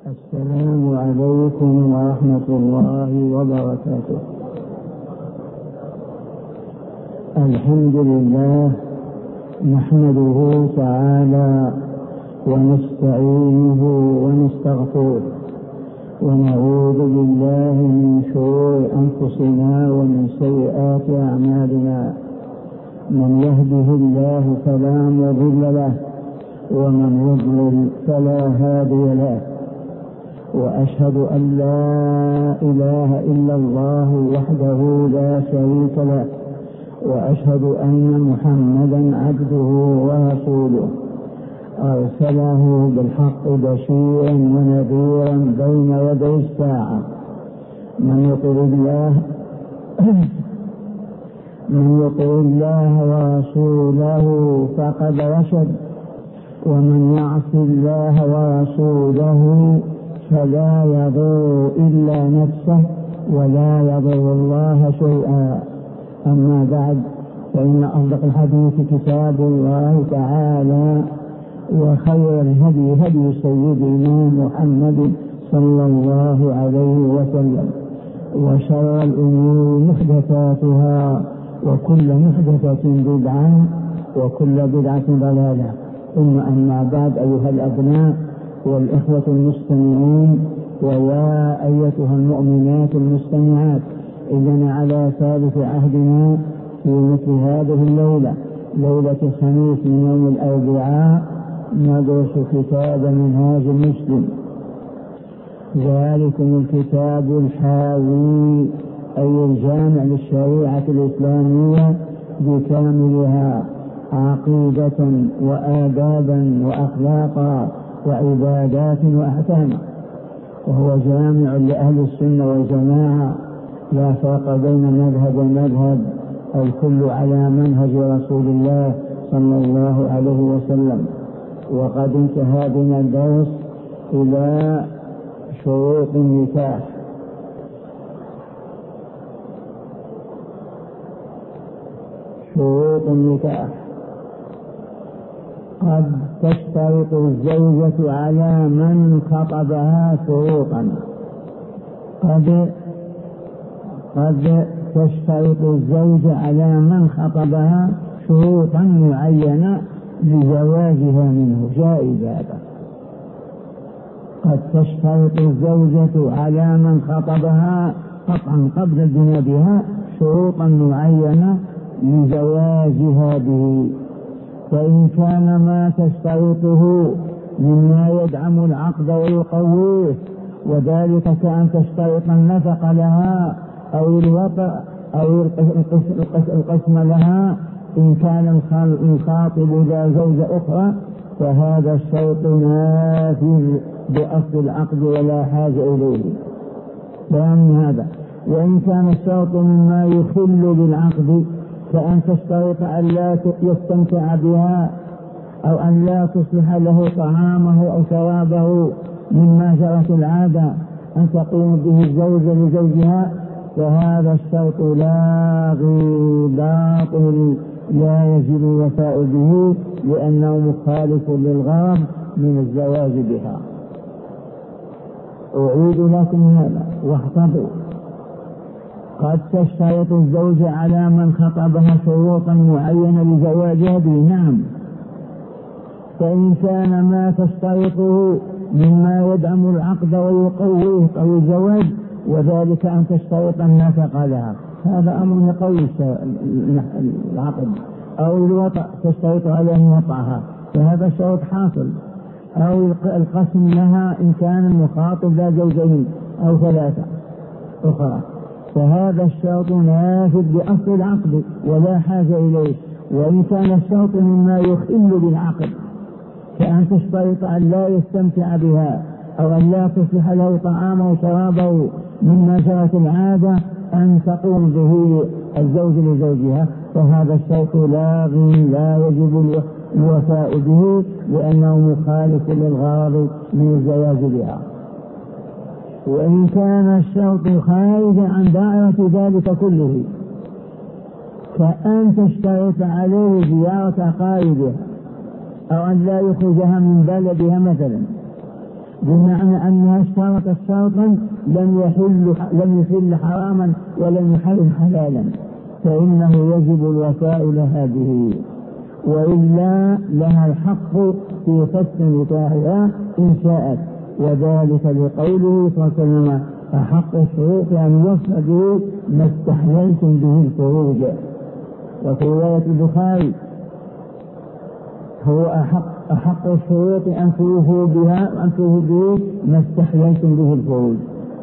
السلام عليكم ورحمة الله وبركاته. الحمد لله نحمده تعالى ونستعينه ونستغفره ونعوذ بالله من شرور أنفسنا ومن سيئات أعمالنا. من يهده الله فلا مضل له ومن يضلل فلا هادي له، وأشهد أن لا إله إلا الله وحده لا شريك له، وأشهد أن محمدا عبده ورسوله أرسله بالحق بشيرا ونذيرا بين يدي الساعة. من يطع الله ورسوله فقد رشد، ومن يعص الله ورسوله فلا يضر إلا نفسه ولا يضر الله شيئا. أما بعد، فإن أصدق الحديث كتاب الله تعالى، وخير الهدي هدي سيدنا محمد صلى الله عليه وسلم، وشر الأمور محدثاتها، وكل محدثة بدعة، وكل بدعة ضلالة. ثم أما بعد، أيها الأبناء والإخوة المستمعين، ويا أيتها المؤمنات المستمعات، إننا على ثالث عهدنا في مثل هذه الليلة، ليلة الخميس من يوم الأربعاء، ندرس كتاب منهاج المسلم، ذلكم الكتاب الحاوي أي الجامع للشريعة الإسلامية بكاملها، عقيدة وآدابا وأخلاقا وعبادات وأحكاما، وهو جامع لأهل السنة والجماعة، لا فرق بين مذهب ومذهب، الكل على منهج رسول الله صلى الله عليه وسلم. وقد انتهى بنا الدرس إلى شروط النكاح. شروط النكاح: قد تشترط الزوجة على من خطبها شروطا. قد تشترط الزوجة على من خطبها شروطا معينة لزواجها منه، جائز هذا. قد تشترط الزوجة على من خطبها قطعا قبل الزنا بها شروطا معينة لزواجها به، فإن كان ما تشترطه مما يدعم العقد ويقويه، وذلك كأن تشترط النفق لها أو الوطأ أو القسم لها إن كان الخاطب ذا زوجة أخرى، فهذا الشرط نافذ بأصل العقد ولا حاجة إليه. فهم هذا. وإن كان الشرط مما يخل بالعقد، كأن تشترط أن لا يستمتع بها، أو أن لا تصلح له طعامه أو شرابه مما جرت العادة أن تقوم به الزوجة لزوجها، فهذا الشرط لاغي باطل لا يجب الوفاء به، لأنه مخالف للغرض من الزواج بها. أعيد لكم هذا واحفظوا: قد تشترط الزوجة على من خطبها شروطا معينة لزواجها به، نعم، فإن كان ما تشترطه مما يدعم العقد ويقويه أو الزواج، وذلك أن تشترط النفقة لها، هذا أمر يقوي العقد، أو الوطأ تشترط على أن يطعها، فهذا شرط حاصل، أو القسم لها إن كان المخاطب لا زوجين أو ثلاثة أخرى، فهذا الشرط نافذ بأصل العقد ولا حاجة إليه. وإن كان الشرط مما يخل بالعقد، كأن تشترط أن لا يستمتع بها، أو أن لا تصلح له طعامه وشرابه مما جرت العادة أن تقوم به الزوج لزوجها، فهذا الشرط لاغي لا يجب الوفاء به، لأنه مخالف للغرض من الزواج بها. وإن كان الشرط خارجا عن دائرة ذلك كله، كأن تشترط عليه زيارة أقاربها، أو أن لا يخرجها من بلدها مثلا، بمعنى أنها اشترطت شرطا لم يحل حراما ولم يحرم حلالا، فإنه يجب الوفاء لها به، وإلا لها الحق في فسخ نكاحها إن شاءت، وذلك لقوله صلى الله عليه وسلم: أحق الشروط أن يوفى به ما استحللتم به الفروج. وفي رواية البخاري: هو أحق الشروط أن توفوا به ما استحللتم به الفروج.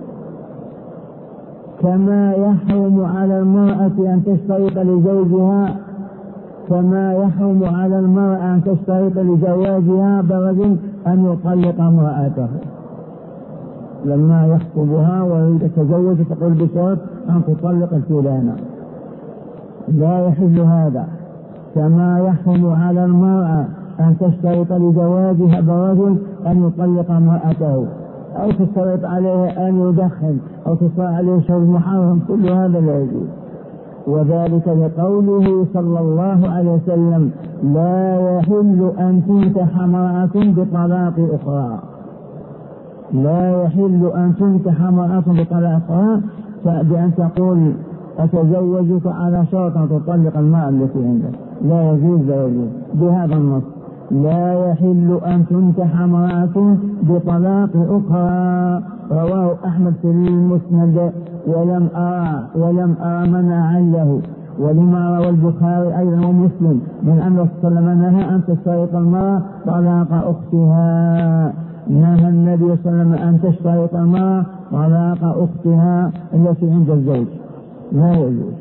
كما يحرم على المرأة أن تشترط لزوجها، كما يحرم على المرأة أن تشترط لزواجها برجل أن يطلق امرأته لما يخطبها ويريد يتزوج، تقول بشرط أن تطلق الفلانة، لا يحل هذا. كما يحرم على المرأة أن تشترط لزواجها برجل أن يطلق امرأته، أو تشترط عليه أن يدخن، أو تشترط عليه شرب محرم، كل هذا لا يجوز. وذلك لقوله صلى الله عليه وسلم: لا يحل أن تنكح امرأة بطلاق أخرى. لا يحل أن تنكح امرأة بطلاق أخرى، بأن تقول: أتزوجك على شرط أن تطلق المرأة التي عندك. لا يجوز، لا يجوز بهذا النص: لا يحل أن تنكح امرأة بطلاق أخرى. رواه أحمد في المسند ولم أرى منعا له. ولما روى البخاري أيضا ومسلم من أن صلى الله عليه وسلم نهى أن تشترط المرأة طلاق أختها. نهى النبي صلى الله عليه وسلم أن تشترط المرأة طلاق أختها التي عند الزوج، لا يجوز.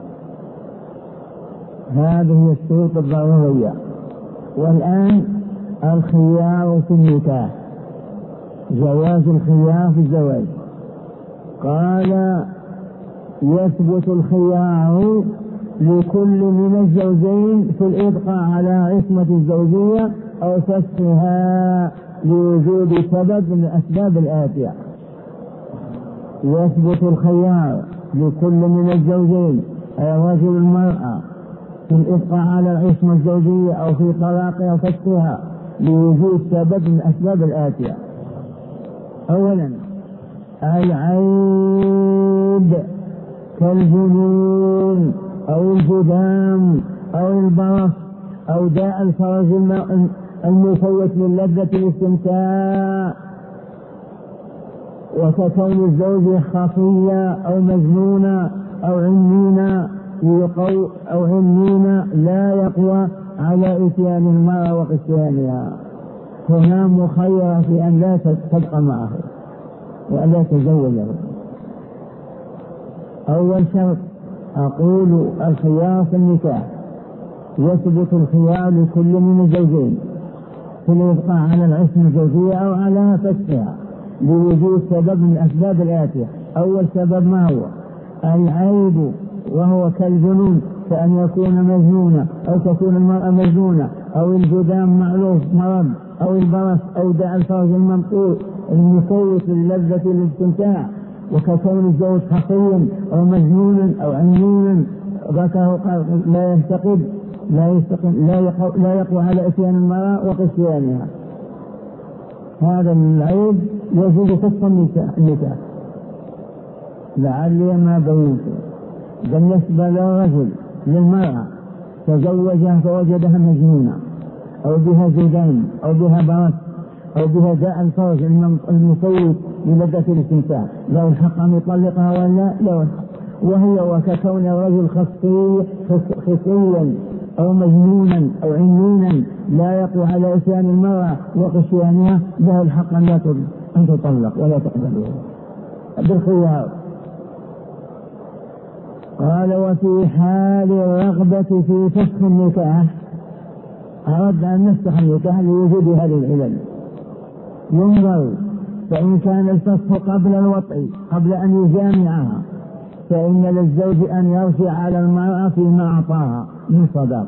هذه هي الشروط الضرورية. والآن الخيار في النكاح، جواز الخيار في الزواج. قال: يثبت الخيار لكل من الزوجين في الإبقاء على عصمة الزوجية أو فسخها لوجود سبب من الأسباب الآتية. يثبت الخيار لكل من الزوجين، أي الرجل والمرأة، في الإبقاء على العصمة الزوجية أو في طلاقها أو فسخها لوجود سبب من الأسباب الآتية. أولا: العيب كالجنون أو الجذام أو البرص أو داء الفرج المفوت من لذة الاستمتاع، وككون الزوج خفية أو مجنونة أو عنينة لا يقوى على إتيان المرأة وقسيانها، هنا مخيرة في أن لا تبقى معه وأن لا تزوجه. أول شرط أقول: الخيار في النكاح. يثبت الخيار لكل من الزوجين في الإبقاء على العصمة الزوجية أو على فسخها لوجود سبب من الأسباب الآتية. أول سبب ما هو؟ العيب، وهو كالجنون، كأن يكون مجنونا أو تكون المرأة مجنونة، أو الجذام معروف مرض، أو البرص أو داء الفرج الممقوت المفوت للذة الاستمتاع، وككون الزوج خفيا أو مجنونا أو عنينا ذكره لا يستقل لا يقوى على إتيان المرأة وقسيانها. هذا العيب يجوز فسخ النكاح. لعلي ما بينته. بالنسبة للرجل للمرأة تزوجها فوجدها مجنونة أو بها جذام أو بها برص أو بها داء الفرج المفوت للذة الاستمتاع، له الحق أن يطلقها ولا لا؟ وهي وككون الرجل خفيا أو مجنونا أو عنينا لا يقوى على إتيان المرأة وقسيانها، له الحق أن تطلق ولا تقبلها بالخيار. قال: وفي حال الرغبة في فسخ النكاح، أردنا أن نفسخ النكاح لوجود هذه العلل، ينظر، فإن كان الفسخ قبل الوطء قبل أن يجامعها فإن للزوج أن يرجع على المرأة فيما أعطاها من صداق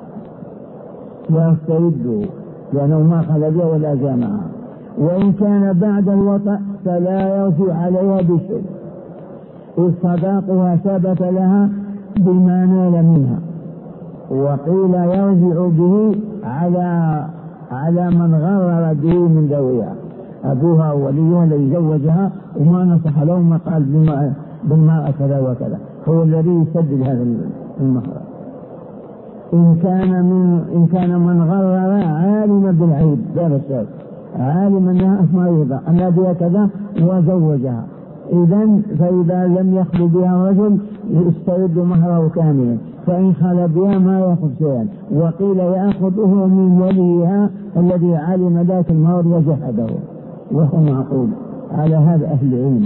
ويسترده لأنه ما خلقها ولا جامعها. وإن كان بعد الوطء فلا يرجع عليها بشيء، إذ صداقها ثبت لها بما نال منها. وقيل يرجع به على من غرر به من ذويها، أبوها أو وليها الذي زوجها وما نصح لهم ما قال بالمرأة كذا وكذا، هو الذي يسدد هذا المهر. إن كان من غرر عالما بالعيب لا بشر، عالما أنها مريضة أن بها كذا وزوجها، فإذا لم يخلو بها رجل يسترد مهره كاملا، فإن خلى بها ما يأخذ شيئا، وقيل يأخذه من وليها الذي علم ذات المهر وجحده، وهو معقول على هذا أهل العلم.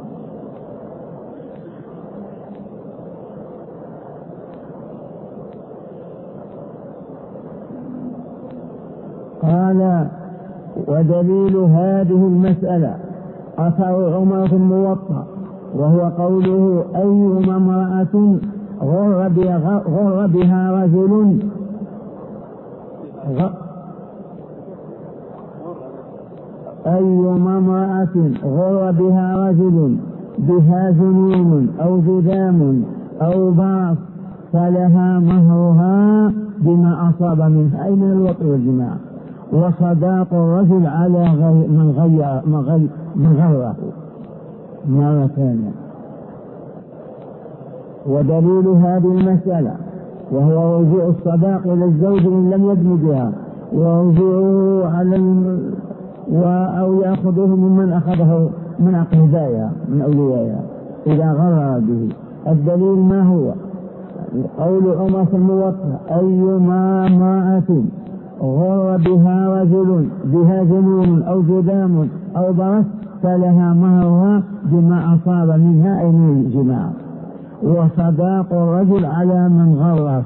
قال ودليل هذه المسألة أثر عمر في الموطأ، وهو قوله أيما امرأة غر بها رجل أيما امرأة غر بها رجل بها جنون أو جذام أو ضعف فلها مهرها بما أصاب منها، أي من الوطء والجماع، وصداق الرجل على من غره مرة ثانية. ودليل هذه المسألة وهو رجوع الصداق إلى الزوج إن لم يدن بها، ورجوعه أو يأخذه ممن أخذه من أقربائها من أوليائها إذا غرر به. الدليل ما هو؟ قول عمر في الموطأ أيما امرأة غر بها رجل بها جنون أو جذام أو برص فلها مهرها بما أصاب منها أي من الجماع، وصداق الرجل على من غره،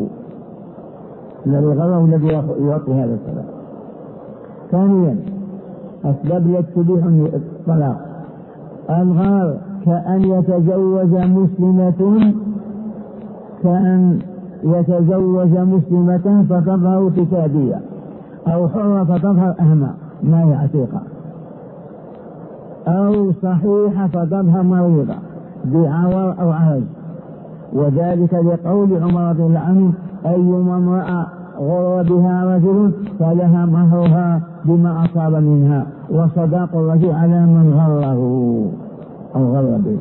الذي غره الذي يعطي هذا الصداق. ثانيا أسباب التي تبيح الطلاق: الغار كأن يتزوج مسلمة فتظهر كتابية، أو حرة فتظهر أهمى ما هي عتيقة، أو صحيحة فتظهر مريضة بعور أو عرج، وذلك لقول عمر رضي الله عنه أيما امرأة غر بها رجل فلها مهرها بما أصاب منها، وصداق الرجل على من غره أو غر به.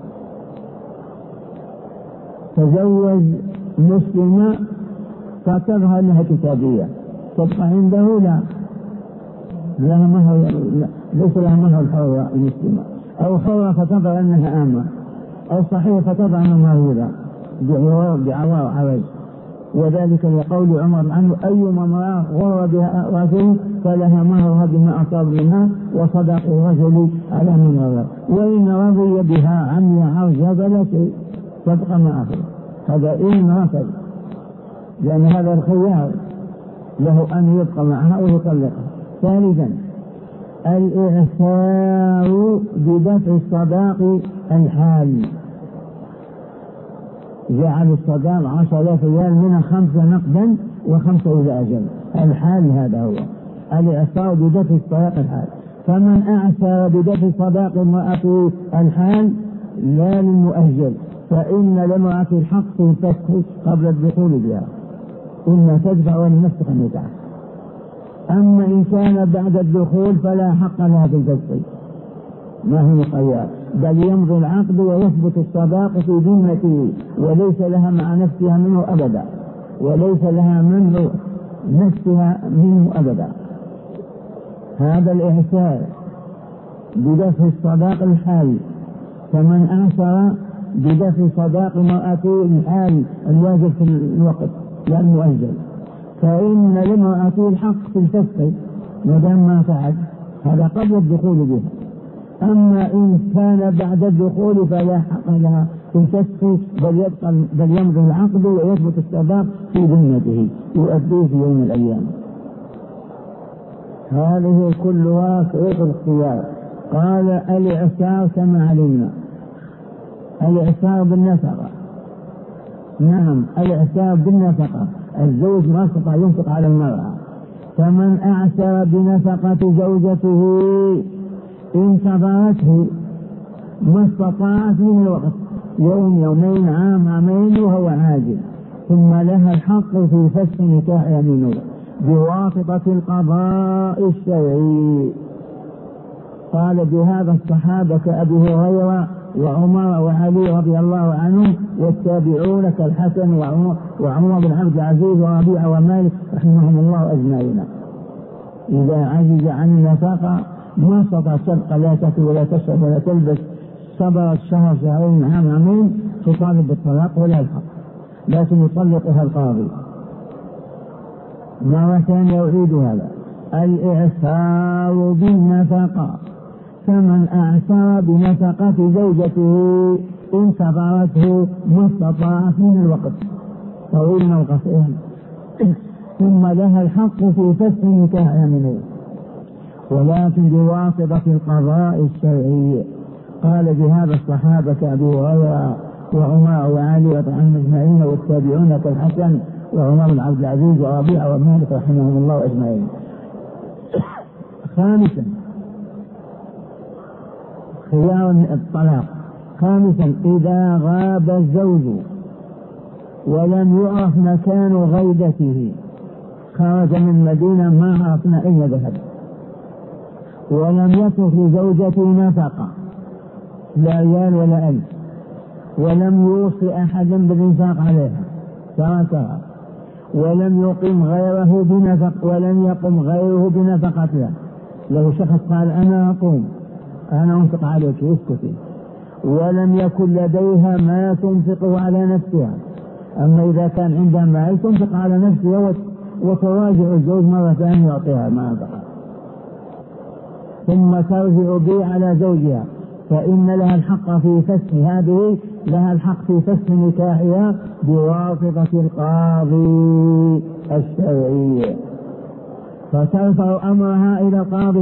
تزوج مسلمة فتظهر لها كتابية، تبقى عنده لها مهر، ليس لها مهر الحرة المسلمة، أو حرة فتظهر أنها آمة، أو صحيحة فتظهر أنها مريضة بعوار عرج، وذلك لقول عمر عنه أيما امرأة غر بها رجل فلها مهرها بما أصاب منها، وصدق الرجل على من غر، وإن رضي بها عمي عرجها فلا شيء تبقى معه، هذا إن رفض، لأن هذا الخيار له أن يبقى معها أو يطلقها. ثالثا الإعسار بدفع الصداق الحال، جعل الصداق 10,000 ريال من 5 نقدا و5 إلى أجل، الحال هذا هو الإعسار بدفع الصداق الحال. فمن أعسر بدفع صداق المرأة الحال لا للمؤجل، فإن للمرأة الحق في الفسخ قبل الدخول بها، إن تدفع ولنفسك النكاح. أما إن كان بعد الدخول فلا حق لها في الفسخ، ما هو مقيد، بل يمضي العقد ويثبت الصداق في ذمته، وليس لها مع نفسها منه أبدا، وليس لها منه نفسها منه أبدا. هذا الإعسار بدفع الصداق الحال. فمن أعسر بدفع صداق مرأته الحال الواجب في الوقت لا المؤجل، فإن لمرأته الحق في الفسخ ما دام ما فعل هذا قبل الدخول بها. أما إن كان بعد الدخول فلا حق لها في الفسخ، بل يمضي العقد ويثبت الصداق في ذمته يؤديه في يوم من الأيام. هذه كلها شروط الاختيار. قال الإعسار كما علمنا، الإعسار بالنفقة، نعم الإعسار بالنفقة، الزوج ما استطاع ينفق على المرأة، فمن أعسر بنفقة زوجته انتظرته ما استطاعت من الوقت، يوم يومين عام عامين وهو عاجل، ثم لها الحق في فسخ نكاح يمينه بواسطة القضاء الشرعي. قال بهذا الصحابة كأبي هريرة وعمر وعلي رضي الله عنهم والتابعون كالحسن وعمر بن عبد العزيز وربيعة ومالك رحمهم الله أجمعين. إذا عجز عن النفقة ما استطاع صدق لا تأكل ولا تشرب ولا تلبس، صبرت شهر شهرين عام عامين، تطالب بالطلاق ولا الحق، لكن يطلقها القاضي. مرة ثانية يعيد هذا: الإعسار بالنفقة، فمن أعسر بنفقة زوجته إن صبرته ما استطاعت من الوقت طويل أو قصير، ثم لها الحق في فسخ نكاحها منه، ولكن بواسطة القضاء الشرعي. قال بهذا الصحابة كأبي هريرة وعمر وعلي وطعام أجمعين والتابعون كالحسن وعمر بن عبد العزيز وربيعة ومالك رحمهم الله أجمعين. خامسا خيار الطلاق. خامسا إذا غاب الزوج ولم يعرف مكان غيبته، خرج من مدينة ما عرفنا أين ذهب، ولم يترك لزوجته نفقة لا ريال ولا ألف، ولم يوصي أحدا بالإنفاق عليها تركها، ولم يقم غيره بنفقتها. لو شخص قال أنا أقوم أنا أنفق عليك اسكتي، ولم يكن لديها ما تنفقه على نفسها. أما إذا كان عندها مال تنفق على نفسها وتراجع الزوج مرة ثانية يعطيها ما أنفقها، ثم ترجع به على زوجها، فإن لها الحق في فسخ هذه، لها الحق في فسخ نكاحها بواسطة القاضي الشرعي، فترفع أمرها إلى القاضي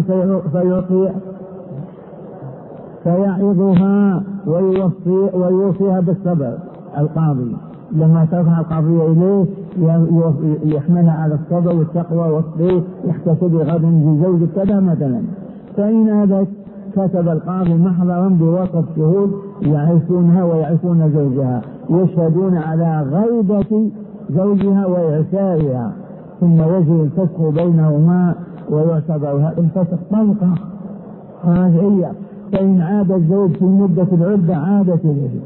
فيعظها ويوصيها بالصبر. القاضي لما ترفع القضية إليه يحملها على الصبر والتقوى والصبر، يحتسب غدا لزوجك كذا مثلا. فإن هذا كتب القاضي محضرا بوسط شهود يعرفونها ويعرفون زوجها، يشهدون على غيبة زوجها وإعسائها، ثم يجري الفسخ بينهما ويعتبر الفسخ طلقة راجعية. فإن عاد الزوج في مدة العدة عادت إليه.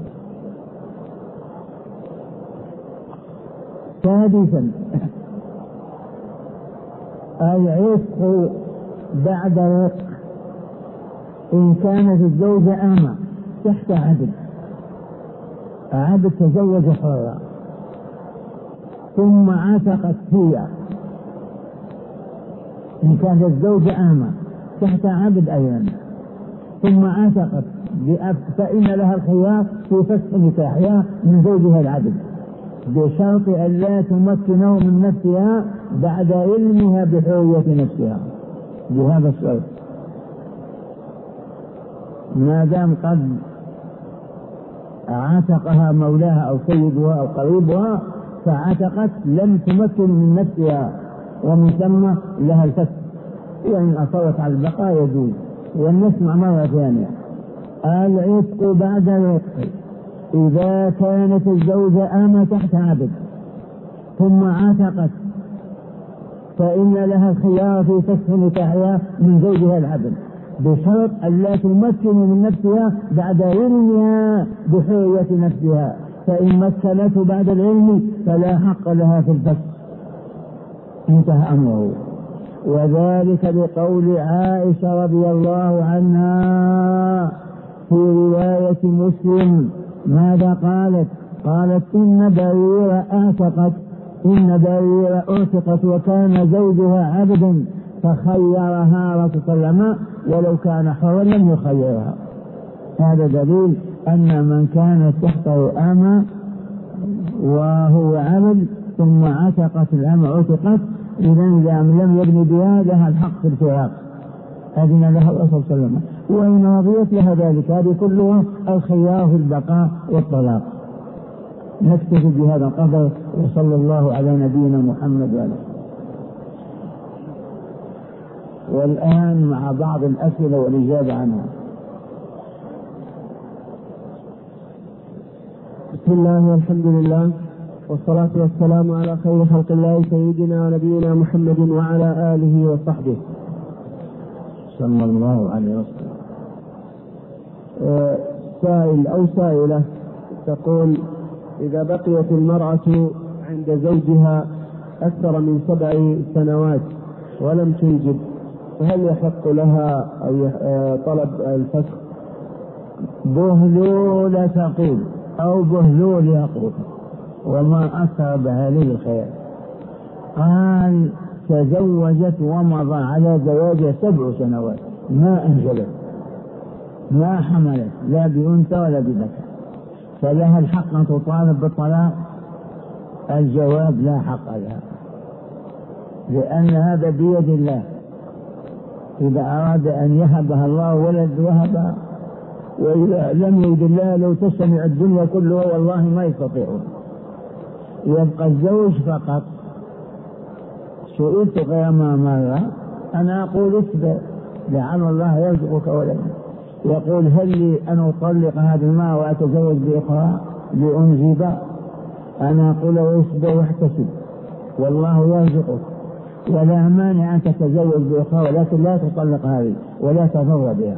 سادسا العتق بعد الرق. إن كانت الزوجة أمة تحت عبد تزوج حرة ثم عتقت هي، إن كانت الزوجة أمة تحت عبد أيضا ثم عتقت، فإن لها الخيار في فسخ نكاحها من زوجها العبد، بشرط أن لا تمكنه من نفسها بعد علمها بحرية نفسها. بهذا الشرط ما دام قد عتقها مولاها أو سيدها أو قريبها فعتقت لم تمكن من نفسها، ومن ثم لها الفسخ. وإن أصرت على البقاء يجوز. ونسمع مرة ثانية: العتق بعد العتق. إذا كانت الزوجة أمة تحت عبد ثم عتقت فإن لها الخيار في فسخ نكاحها من زوجها العبد، بشرط أن لا تمكن من نفسها بعد علمها بحرية نفسها، فإن مكنته بعد العلم فلا حق لها في الفسخ. انتهى أمره. وذلك بقول عائشة رضي الله عنها في رواية مسلم. ماذا قالت؟ قالت: إن بريرة أعتقت وكان زوجها عبدا فخيرها رسول الله صلى الله عليه وسلم، ولو كان حرا لم يخيرها. هذا دليل أن من كانت تحته أمة وهو عبد ثم عتقت الأمة عتقت، إذا لم يبني بها لها الحق في الفراق، أذن لها الرسول صلى الله عليه وسلم، وإن رضيت لها ذلك. هذه كلها الخيار في البقاء والطلاق. نكتفي بهذا القدر، وصلى الله على نبينا محمد وعلى. والآن مع بعض الأسئلة والإجابة عنها. بسم الله والحمد لله والصلاة والسلام على خير خلق الله سيدنا ونبينا محمد وعلى آله وصحبه صلى الله عليه وسلم. سائل أو سائلة تقول: إذا بقيت المرأة عند زوجها أكثر من 7 سنوات ولم تنجب، فهل يحق لها أو طلب الفسخ؟ بهلول تقول أو بهلول يقول، وما أقرب هذه الخير. قال: تزوجت ومضى على زواجها 7 سنوات ما أنجبت ما حملت لا بأنثى ولا بذكر، فلها الحق أن تطالب بالطلاق؟ الجواب: لا حق لها، لأن هذا بيد الله. إذا أراد أن يهبها الله ولد وهبها، وإذا لم يرد الله لو تجتمع الدنيا كلها والله ما يستطيعون. يبقى الزوج فقط. سئلت غير مرة، أنا أقول: اصبر لعل الله يرزقك ولدا. يقول: هل لي أن أطلق هذا الماء وأتزوج بأخرى لأنجب؟ أنا أقول: اصبر واحتسب والله يرزقك، ولا مانع أن تتزوج بأخرى، ولكن لا تطلق هذه ولا تضر بها.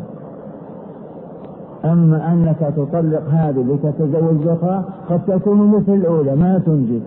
أما أنك تطلق هذه لتتزوج بأخرى قد تكون مثل الأولى ما تنجب.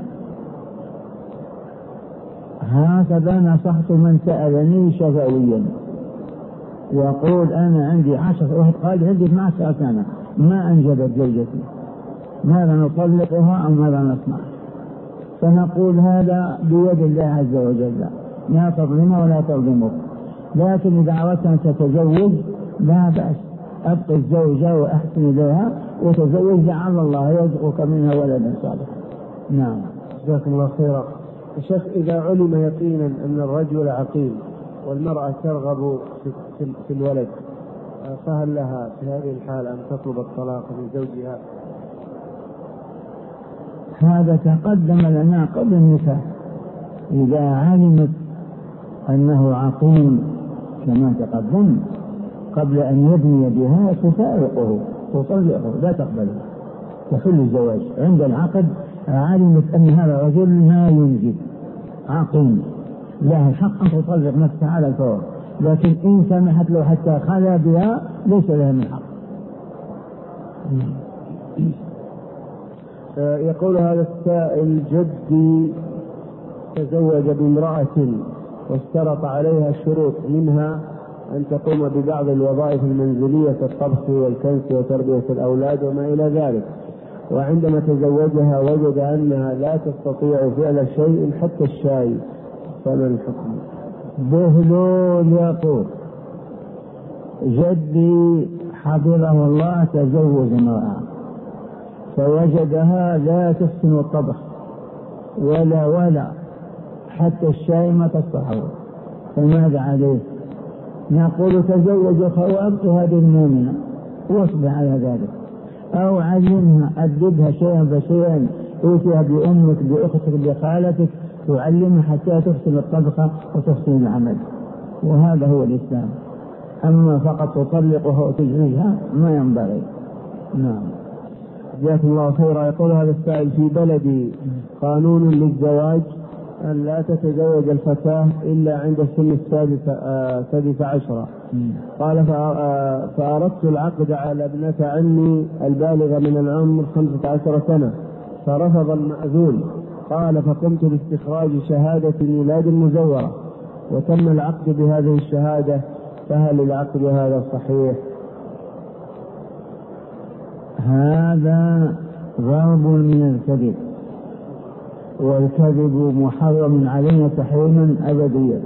هكذا نصحت من سألني شفويا يقول: أنا عندي 10، واحد قال عندي 12 سنة ما أنجبت زوجتي، ماذا نطلقها أو ماذا نصنع؟ فنقول: هذا بيد الله عز وجل، لا تظلمه ولا تظلمك. لكن إذا أردت أن تتزوج لا بأس، أبقي الزوجة وأحسن إليها وتزوج لعل الله يرزقك منها ولدا صالحا. نعم. جزاكم الله خيرا. الشيخ، إذا علم يقينا أن الرجل عقيم والمرأة ترغب في الولد، فهل لها في هذه الحال أن تطلب الطلاق من زوجها؟ هذا تقدم لنا قبل النكاح. إذا علمت أنه عقيم كما تقدم قبل أن يبني بها تفارقه تطلقه لا تقبله، تحل الزواج. عند العقد علمت أن هذا الرجل ما ينجب عقيم، لها الحق أن تطلق نفسها على الفور، لكن إن سمحت له حتى خلا بها ليس لها من حق. يقول هذا السائل: جدي تزوج بامرأة واشترط عليها شروط، منها أن تقوم ببعض الوظائف المنزلية كالطبخ والكنس وتربية الأولاد وما إلى ذلك، وعندما تزوجها وجد أنها لا تستطيع فعل شيء حتى الشاي، فما الحكم؟ بهلول يقول: جدي حفظه الله تزوج امرأة فوجدها لا تحسن الطبخ ولا حتى الشاي ما تستطيع، فماذا عليه؟ نقول: تزوج وأبقي هذه المؤمنة واصبر على ذلك، أو علمها أدبها شيئا فشيئا، اوتيها بأمك بأختك بخالتك تعلمها حتى تحسن الطبخ وتحسن العمل، وهذا هو الإسلام. أما فقط تطلقها وتجريها ما ينبغي. نعم. جزاكم الله خيرا. يقول هذا السائل: في بلدي قانون للزواج أن لا تتزوج الفتاة إلا عند السن 16. قال: فأردت العقد على ابنة عمي البالغة من العمر 15 سنة فرفض المأذون. قال: فقمت باستخراج شهادة ميلاد مزورة وتم العقد بهذه الشهادة، فهل العقد هذا صحيح؟ هذا ضرب من الكذب، والكذب محرم علينا تحريما أبديا.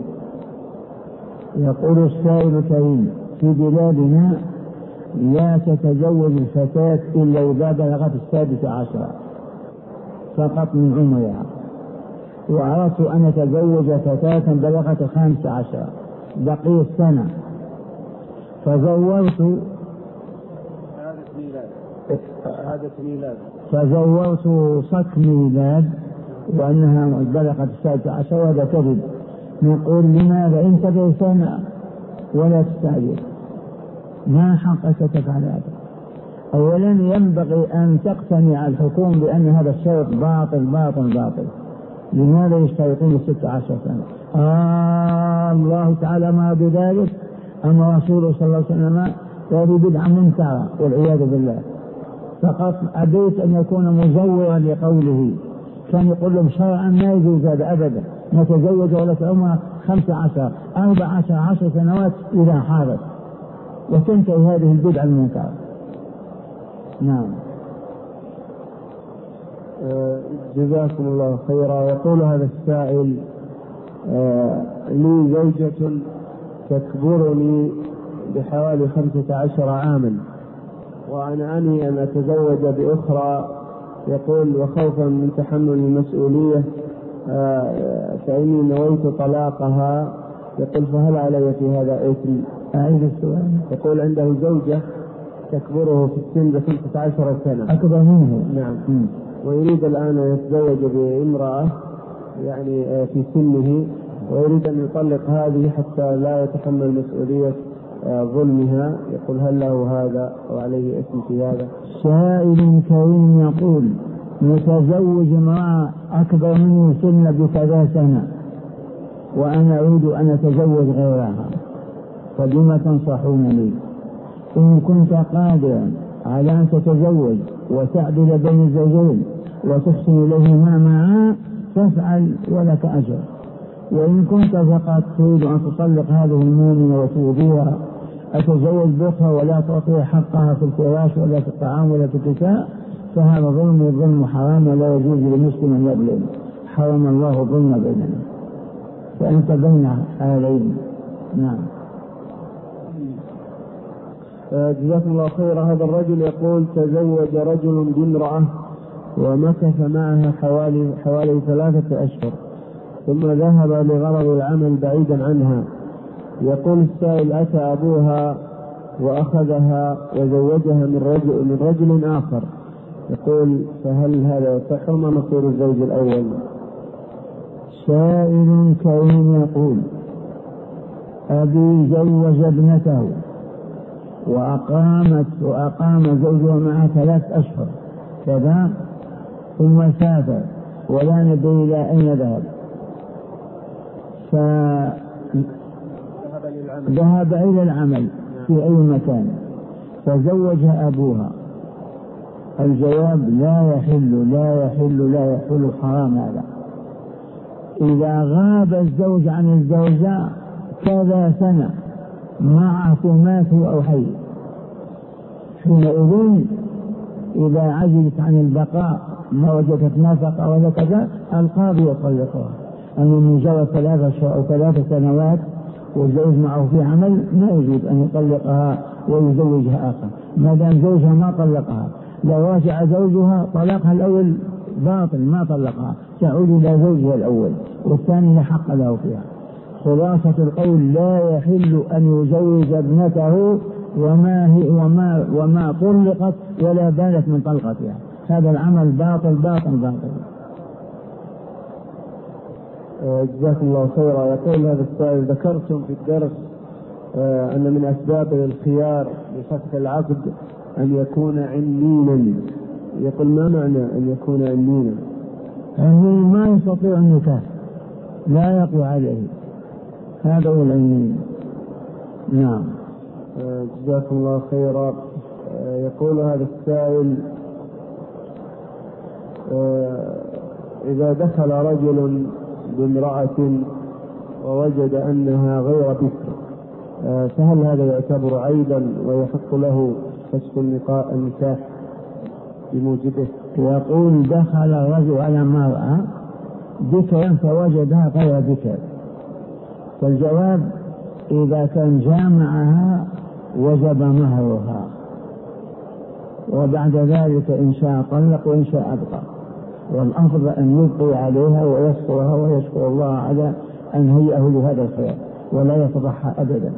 يقول السائل الكريم: في بلادنا لا تتزوج الفتاة إلا إذا بلغت 16 فقط من عمرها، وأردت أن أتزوج فتاة بلغت 15 بقي السنة، فزورت صك ميلاد وأنها بلغت 16 وهذا كذب. نقول: لماذا انتبه سنة ولا تستعجل؟ ما حقك تفعل هذا؟ أولا ينبغي أن تقتنع الحكومة بأن هذا الشرط باطل باطل باطل. لماذا يشترطون 16 سنة؟ الله تعالى ما بذلك، أما رسوله صلى الله عليه وسلم وهذه بدعة منكرة والعياذ بالله. فقط أبيت أن يكون مزورا لقوله، كان يقول لهم شرعا ما يجوز هذا أبدا، نتزوج ولك عمره 15 14 10 سنوات إذا حارت، وتنتهي هذه البدعة المنكرة. نعم. جزاكم الله خيرا. يقول هذا السائل: لي زوجة تكبرني بحوالي 15 عاما، وأنا أني أن أتزوج بأخرى، يقول وخوفا من تحمل المسؤولية فإني نويت طلاقها، يقول فهل علي في هذا إثم؟ أعيد السؤال. يقول عنده زوجة تكبره في السن ب15 سنة، أكبر منه. نعم. ويريد الآن أن يتزوج بامرأة يعني في سنه، ويريد أن يطلق هذه حتى لا يتحمل مسؤولية ظلمها، يقول هل له هذا أو عليه اسم في هذا؟ سائل كريم يقول: متزوج امرأة أكبر مني سن بكذا سنة، وأنا أريد أن أتزوج غيرها، فبما تنصحون لي؟ إن كنت قادرا على أن تتزوج وتعدل بين الزوجين وتحسن إليهما معا فافعل ولك أجر، وإن كنت فقط تريد أن تطلق هذه المؤمنة وتؤذيها، أتزوج بأخرى ولا تعطي حقها في الفراش ولا في الطعام ولا في الكساء، فهذا ظلم، والظلم حرام ولا يجوز لمسلم أن يظلم، حرم الله الظلم بيننا، فأنت بين هذين. نعم. جزاكم الله خيرا. هذا الرجل يقول: تزوج رجل بامرأة ومكث معها حوالي 3 أشهر، ثم ذهب لغرض العمل بعيدا عنها. يقول السائل: أتى أبوها وأخذها وزوجها من رجل آخر، يقول فهل هذا يصح؟ ما مصير الزوج الأول؟ سائل كريم يقول: أبي زوج ابنته وأقام زوجها معها 3 أشهر كذا، ثم سافر ولا ندري إلى أين ذهب، ذهب إلى العمل في أي مكان، فزوجها أبوها. الجواب: لا يحل لا يحل لا يحل، حرام هذا. إذا غاب الزوج عن الزوجة كذا سنة مع مات أو حي، حينئذ إذا عجزت عن البقاء ما وجدت نفقة ولا كذا، القاضي يطلقها. أما مجرد 3 أشهر أو 3 سنوات والزوج معه في عمل ما يجوز أن يطلقها ويزوجها آخر، ما دام زوجها ما طلقها. لو راجع زوجها طلاقها الأول باطل، ما طلقها، تعود إلى زوجها الأول، والثاني لا حق له فيها. خلاصة القول: لا يحل أن يزوج ابنته وما طلقت ولا بالت من طلقتها، هذا العمل باطل باطل باطل. جزاكم الله خيرا. يقول هذا السائل: ذكرتم في الدرس أن من أسباب الخيار لفسخ العقد أن يكون عنينا، يقول ما معنى أن يكون عنينا؟ عنين ما يستطيع النكاح، لا يقوى عليه، هذا هو العنين. نعم. جزاكم الله خيرا. يقول هذا السائل: إذا دخل رجل بامرأة ووجد أنها غير بكر، فهل هذا يعتبر عيبا ويحق له فسخ النكاح بموجبه؟ يقول: دخل الرجل على امرأة بكرا فوجدها غير بكر، فالجواب: إذا كان جامعها وجب مهرها، وبعد ذلك إن شاء طلق وإن شاء أبقى، والأفضل أن يبقي عليها ويسترها ويشكر الله على أن هيئه لهذا الخير ولا يفضحها أبدا.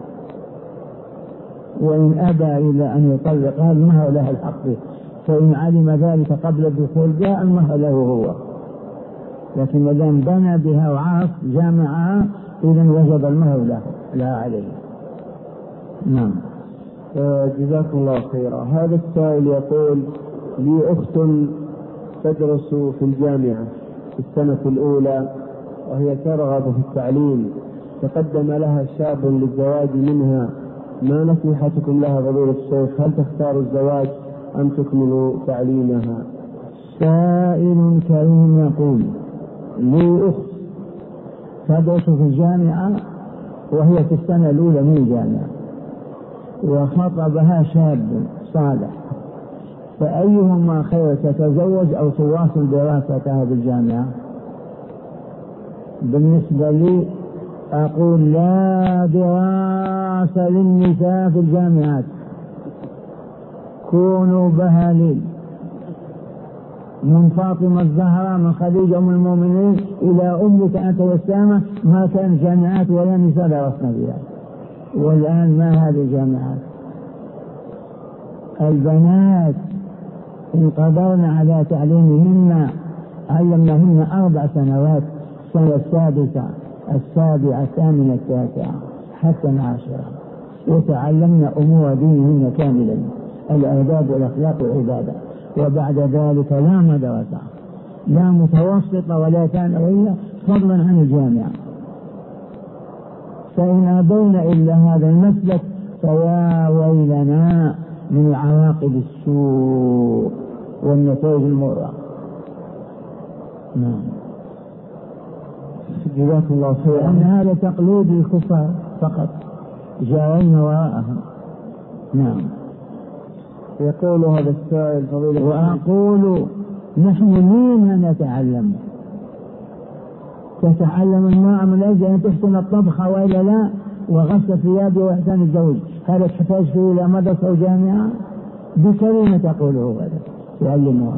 وإن أبى إلى أن يطلقها المهر له الحق به، فإن علم ذلك قبل الدخول بها المهر له هو، لكن ما دام بنى بها وعرف جامعها إذن وجب المهر له لا عليه. نعم. جزاكم الله خيرا. هذا السائل يقول: لي أخت تدرس في الجامعة في السنة الأولى وهي ترغب في التعليم، تقدم لها شاب للزواج منها ما نصيحتكم لها فضيلة الشيخ؟ هل تختار الزواج أم تكمل تعليمها؟ سائل كريم يقول: لي أخت تدرس في الجامعة وهي في السنة الأولى من الجامعة، وخطبها شاب صالح، فأيهما خير، تتزوج أو تواصل دراستها بالجامعة؟ بالنسبة لي أقول: لا دراسة للنساء في الجامعات، كونوا بهاليل، من فاطمة الزهراء من خديجة أم المؤمنين إلى أمك أنت والسامة ما كان جامعات ولا نساء درسنا فيها، والآن ما هذه الجامعات. البنات إن قدرنا على تعليمهن علمناهن 4 سنوات، السنة السادسة السابعة الثامنة التاسعة حتى 10، وتعلمنا أمور دينهن كاملا، الآداب والأخلاق والعبادة، وبعد ذلك لا مدرسة لا متوسطة ولا ثانوية فضلا عن الجامعة. فإن أبينا إلا هذا المسلك فيا ويلنا من عواقب السوء والنتائج المرة. نعم. جزاك الله خيرا. لأن هذا تقليد الكفار فقط، جاءنا وراءهم. نعم. يقول هذا السائل فضيلة: وأقول نحن مين نتعلم؟ تتعلم المرأة من أجل أن تحسن الطبخ وإلا لا، وغسل ثيابه وإحسان الزوج، هذا تحتاج فيه إلى مدرسة أو جامعة؟ بكلمة تقوله هذا تعلمها.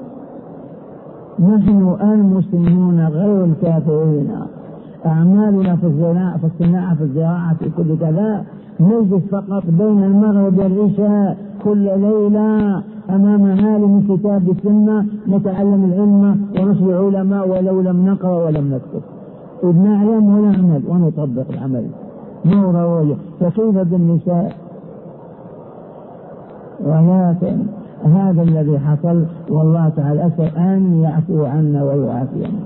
نحن المسلمون غير الكافرين أعمالنا في الزراعة في الصناعة في الزراعة في كل كذا، نجلس فقط بين المغرب والعشاء كل ليلة أمام عالم كتاب السنة نتعلم العلم ونصبح علماء ولو لم نقرأ ولم نكتب، إذ نعلم ونعمل ونطبق العمل نور وجه. فكيف بالنساء؟ ولكن هذا الذي حصل، والله تعالى أسأل أن يعفو عنا ويعافينا.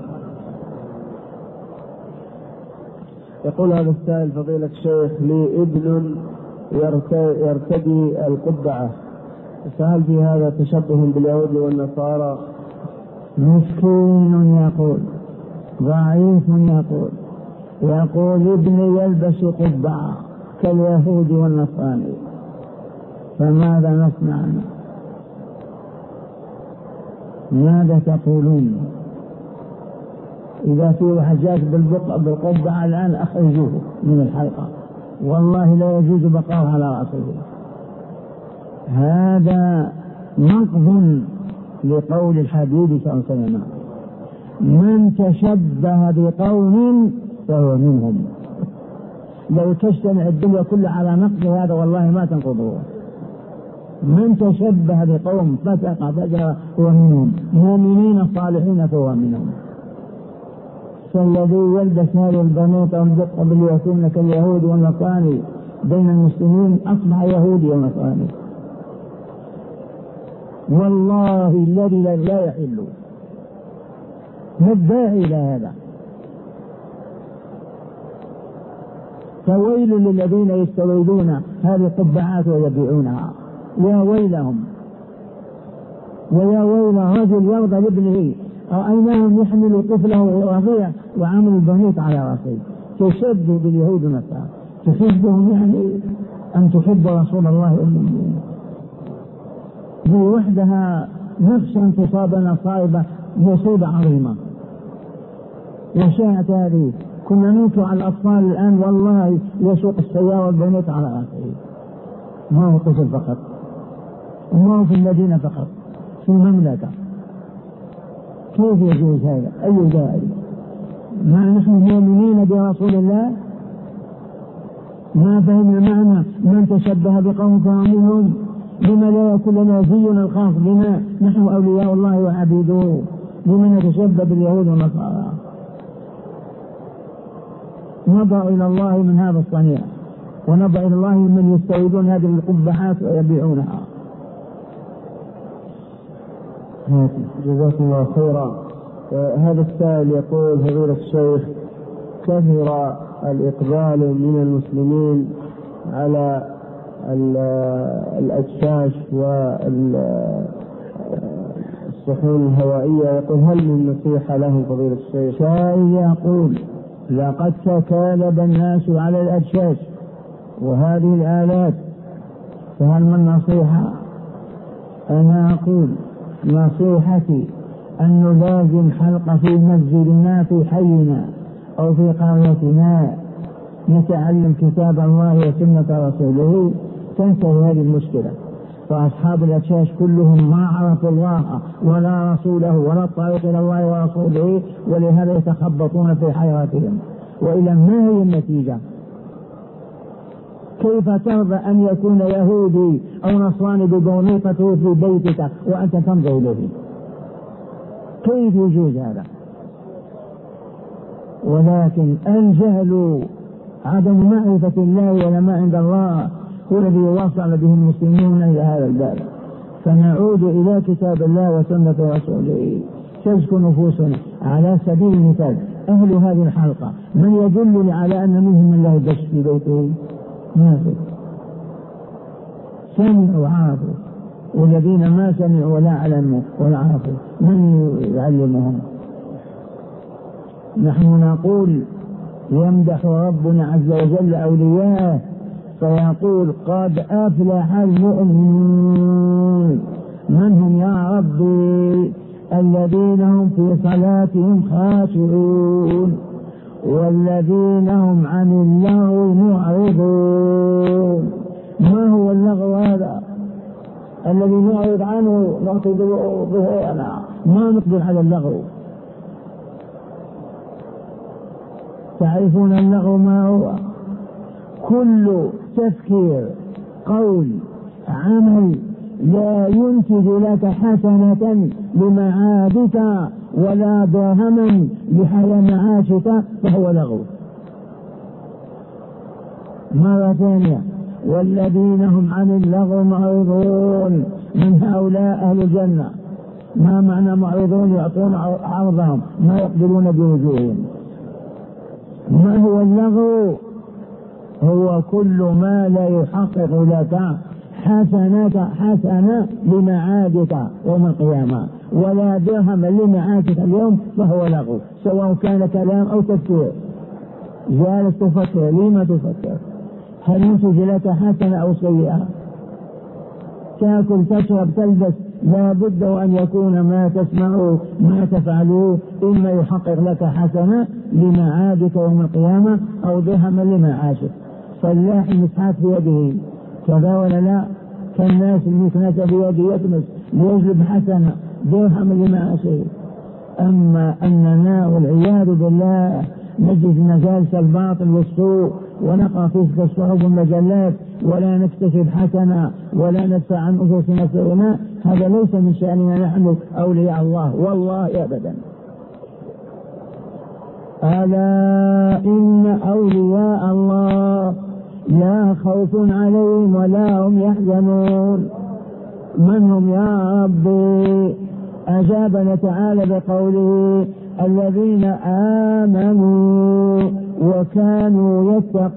يقول هذا السائل فضيلة الشيخ: لي ابن يرتدي القبعة، فهل في هذا تشبه باليهود والنصارى؟ مسكين يقول، ضعيف يقول ابني يلبس قبعة كاليهود والنصارى، فماذا نصنع؟ ماذا تقولون؟ إذا في واحد جالس بالقبعة الآن أخرجوه من الحلقة، والله لا يجوز بقاءه على رأسه. هذا نقض لقول الحبيب صلى الله عليه وسلم: من تشبه بقوم فهو منهم. لو تجتمع الدنيا كلها على نقض هذا والله ما تنقضه. من تشبه بقوم فسق فجر هو منهم، مؤمنين صالحين فهو منهم. فالذي يلبس هذه البنوط والبقع باليهود كاليهود والنصارى بين المسلمين أصبح يهودي ونصراني، والله الذي لا يحل. ما الداعي إلى هذا؟ فويل للذين يستوردون هذه القبعات ويبيعونها، يا ويلهم ويا ويل رجل يرضى لابنه رأيناهم يحمل طفله رضيع وعامل البنوط على راسه، تشبه باليهود والنصارى. تحبهم يعني أن تحب رسول الله دي وحدها نفس أن تصابنا صائبة مصيبة عظيمة. وشاءت هذه كنا ننكر على الأطفال الآن والله يسوق السيارة والبنوط على راسه، ما هو طفل فقط، ما هو في المدينة فقط، في المملكة. كيف يجوز هذا؟ أي داعي؟ ما نحن مؤمنين برسول الله؟ ما فهمنا معنى من تشبه بقوم فهو منهم؟ لما لا يكون لنا زينا الخاص بنا نحن أولياء الله وعبيده؟ لمن نتشبه باليهود والنصارى؟ نضع إلى الله من هذا الصنيع، ونضع إلى الله من يستوردون هذه القبعات ويبيعونها. جزاكم الله خيرا. هذا السائل يقول: فضيلة الشيخ، كثر الإقبال من المسلمين على الأجشاش والصحون الهوائية، يقول هل من نصيحة لهم فضيلة الشيخ؟ سائل يقول لقد تكالب الناس على الأجشاش وهذه الآلات، فهل من نصيحة؟ أنا أقول نصيحتي أن نلازم حلقة في مسجدنا في حينا أو في قريتنا نتعلم كتاب الله وسنة رسوله، تنتهي هذه المشكلة. فأصحاب الأجشاش كلهم ما عرفوا الله ولا رسوله ولا الطريق إلى الله ورسوله، ولهذا يتخبطون في حياتهم. وإلى ما هي النتيجة؟ كيف ترضى أن يكون يهودي أو نصراني ببونيطته في بيتك وأنت تنظر إليه؟ كيف يجوز هذا؟ ولكن الجهل عدم معرفة الله ولا ما عند الله هو الذي وصل به المسلمون إلى هذا الباب. فنعود إلى كتاب الله وسنة رسوله تزكو نفوسنا. على سبيل المثال أهل هذه الحلقة من يدلني على أن منهم من له دش في بيته؟ ما في. سمعوا وعرفوا، والذين ما سمعوا ولا علموا ولا عرفوا من يعلمهم؟ نحن نقول يمدح ربنا عز وجل أولياءه فيقول قد أفلح المؤمنون. من هم يا ربي؟ الذين هم في صلاتهم خاشعون والذين هم عن اللغو معرضون. ما هو اللغو هذا الذي نعرض عنه نعطي ظهورنا؟ ما نقدر على اللغو. تعرفون اللغو ما هو؟ كل تفكير قول عمل لا ينتج لك حسنة لمعادك ولا درهما لحياة معاشك فهو لغو. مرة ثانية والذين هم عن اللغو معرضون. من هؤلاء أهل الجنة. ما معنى معرضون؟ يعطون عرضهم ما يقبلون بوجوههم. ما هو اللغو؟ هو كل ما لا يحقق لك حسنة لمعادك يوم القيامة ولا درهم لمعادك اليوم فهو لغو، سواء كان كلام أو تفكير. جالس تفكر، لما تفكر؟ هل ينتج لك حسنة أو سيئة؟ تأكل تشرب تلبس، لا بد أن يكون ما تسمع ما تفعله إما يحقق لك حسنة لمعادك يوم القيامة أو درهم لمعاشك. فلاح المسحات في يده كذا ولا لا؟ كالناس المكنسة بيده يكنس ليجلب حسنة درهم لمعاشه. أما أننا والعياذ بالله نجد مجالس الباطل والسوء ونقع في الصحف والمجلات ولا نكتسب حسنة ولا ندفع عن أنفسنا سوءنا، هذا ليس من شأننا نحن أولياء الله والله أبدا. ألا إن أولياء الله لا خوف عليهم ولا هم يحزنون. من هم يا ربي؟ أجابنا تعالى بقوله الذين آمنوا وكانوا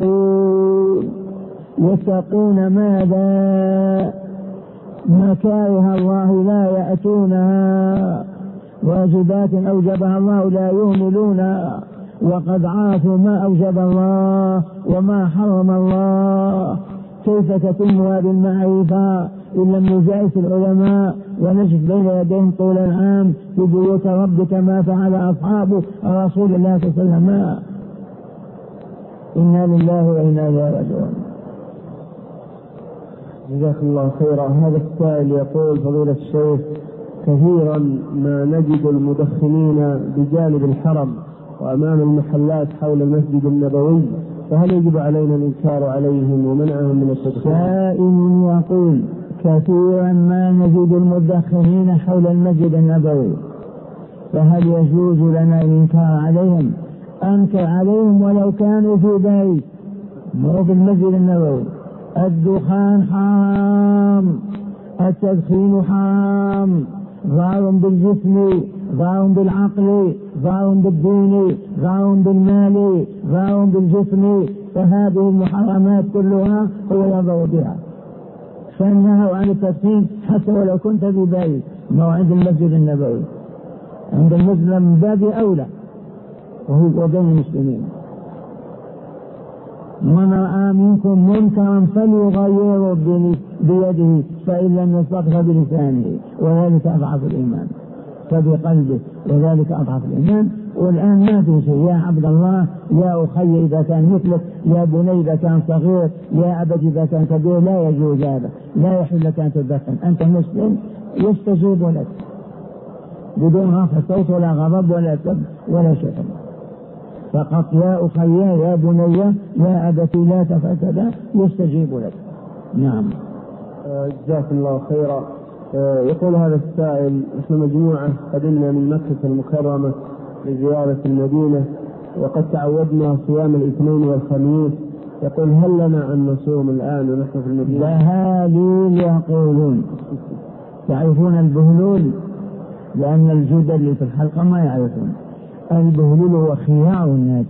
يتقون ماذا؟ مكاره الله لا يأتونها، واجبات أوجبها الله لا يهملونها، وقد عرفوا ما أوجب الله وما حرم الله. كيف تتم هذه المعرفة إن لم نجالس العلماء ونجد بين يديهم طول العام في بيوت ربك ما فعل أصحاب رسول الله صلى الله عليه وسلم؟ إنا لله وإنا إليه راجعون. جزاك الله خيرا. هذا السائل يقول فضيلة الشيخ كثيرا ما نجد المدخنين بجانب الحرم وأمام المحلات حول المسجد النبوي، فهل يجب علينا الإنكار عليهم ومنعهم من التدخين؟ سائل يقول كثيرا ما نجد المدخنين حول المسجد النبوي، فهل يجوز لنا الإنكار عليهم؟ أنكر عليهم ولو كانوا في بيت مو في المسجد النبوي. الدخان حرام، التدخين حرام، ضار بالجسم، ضار بالعقل، ضار بالدين، ضار بالمال، ضار بالجسم. فهذه المحرمات كلها هو يضر بها. فنهوا عن التدخين حتى ولو كنت في بيت، ما هو عند المسجد النبوي، عند المسلم من باب أولى وهو وبين المسلمين. من رأى منكم منكرا فليغيره بيده، فإن لم يستطع بلسانه وذلك أضعف الإيمان، فبقلبه وذلك أضعف الإيمان. والآن ما في شيء يا عبد الله، يا أخي إذا كان مثلك، يا بني إذا كان صغير، يا أبت إذا كان كبير، لا يجوز هذا، لا يحل لك أن تدخن، أنت مسلم يستجيب لك بدون رفع صوت ولا غضب ولا سب ولا شتم، فقط يا أخي يا بني يا أبت لا تفعل كذا يستجيب لك. نعم. جزاكم الله خيرا. يقول هذا السائل: نحن مجموعة قدمنا من مكة المكرمة لزيارة المدينة وقد تعودنا صيام الاثنين والخميس، يقول هل لنا أن نصوم الآن ونحن في المدينة؟ بهاليل يقولون، تعرفون البهلول؟ لأن الجدد اللي في الحلقة ما يعرفون. البهلول هو خيار الناس،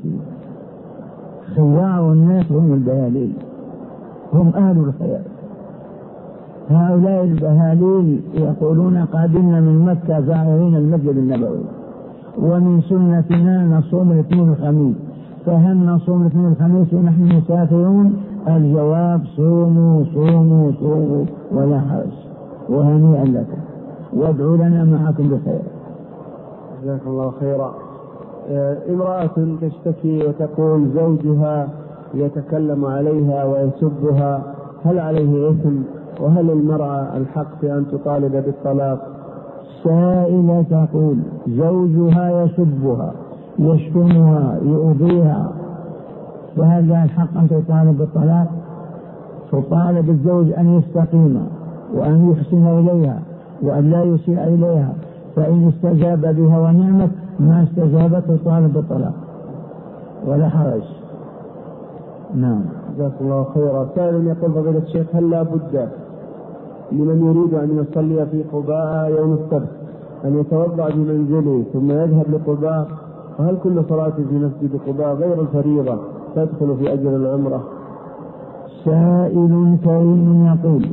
خيار الناس هم البهاليل، هم أهل الخيار. هؤلاء البهاليل يقولون قادمنا من مكة زائرين المسجد النبوي، ومن سنتنا نصوم الاثنين والخميس، فهل نصوم الاثنين والخميس ونحن مسافرون؟ الجواب: صوموا صوموا صوموا ولا حرج، وهنيئا لكم، وادعوا لنا معكم بخير. جزاك الله خيرا. امرأة تشتكي وتقول زوجها يتكلم عليها ويسبها، هل عليه إثم؟ وهل المرأة الحق في أن تطالب بالطلاق؟ سائلة تقول زوجها يسبها يشتمها يؤذيها، فهل لها الحق أن تطالب بالطلاق؟ تطالب الزوج أن يستقيم وأن يحسن إليها وأن لا يسيء إليها، فإن استجاب بها ونعمت، ما استجابت تطالب بالطلاق ولا حرج. نعم. جزاك الله خيرا. سائل يقول: فضيلة الشيخ، هل لا بد لمن يريد أن يصلي في قباء يوم السبت أن يتوضأ بمنزله ثم يذهب لقباء؟ وهل كل صلاة في مسجد قباء غير الفريضة تدخل في أجر العمرة؟ سائل كريم يقول: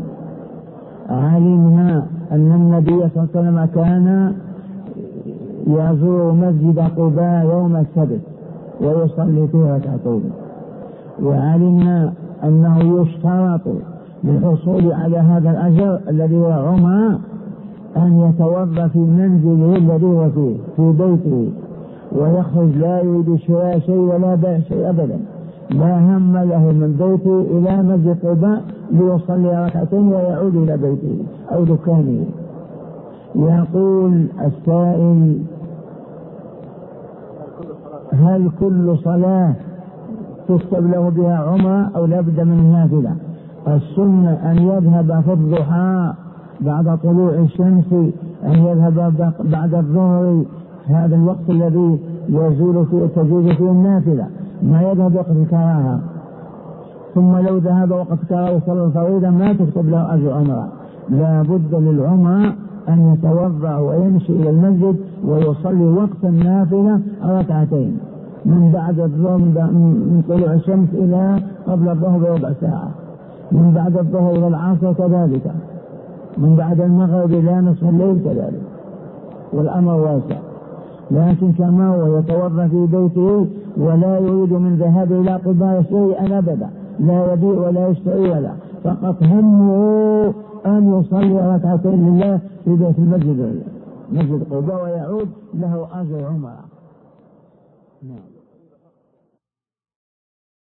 علمنا أن النبي صلى الله عليه وسلم كان يزور مسجد قباء يوم السبت ويصلي فيه ركعتين، وعلمنا أنه يشترط للحصول على هذا الأجر الذي هو عمرة أن يتوضأ في منزله الذي هو فيه في بيته، ويخرج لا يريد شراء شيء ولا بيع شيء أبدا، لا هم له من بيته إلى مسجد قباء ليصلي ركعتين ويعود إلى بيته أو دكانه. يقول السائل: هل كل صلاة تكتب له بها عمرة أو لا بد من نافلة؟ السنة أن يذهب في الضحى بعد طلوع الشمس، أن يذهب بعد الظهر، هذا الوقت الذي تجوز فيه النافلة، ما يذهب وقت الكراهة. ثم لو ذهب وقت الكراهة وصلى الفريضة ما تكتب له أجر عمرة، لا بد للعمرة أن يتوضأ ويمشي إلى المسجد ويصلي وقت النافلة ركعتين من بعد الظهر، من طلوع الشمس إلى قبل الظهر بربع ساعة، من بعد الظهر إلى العصر كذلك، من بعد المغرب إلى نصف الليل كذلك، والأمر واسع. لكن كما هو يتوضأ في بيته ولا يريد من ذهاب إلى قباء شيئا أبدا، لا يبيع ولا يشتري ولا، فقط همه أن يصلي ركعتين لله في بيت المسجد مسجد قباء ويعود له أجر عمرة. نعم.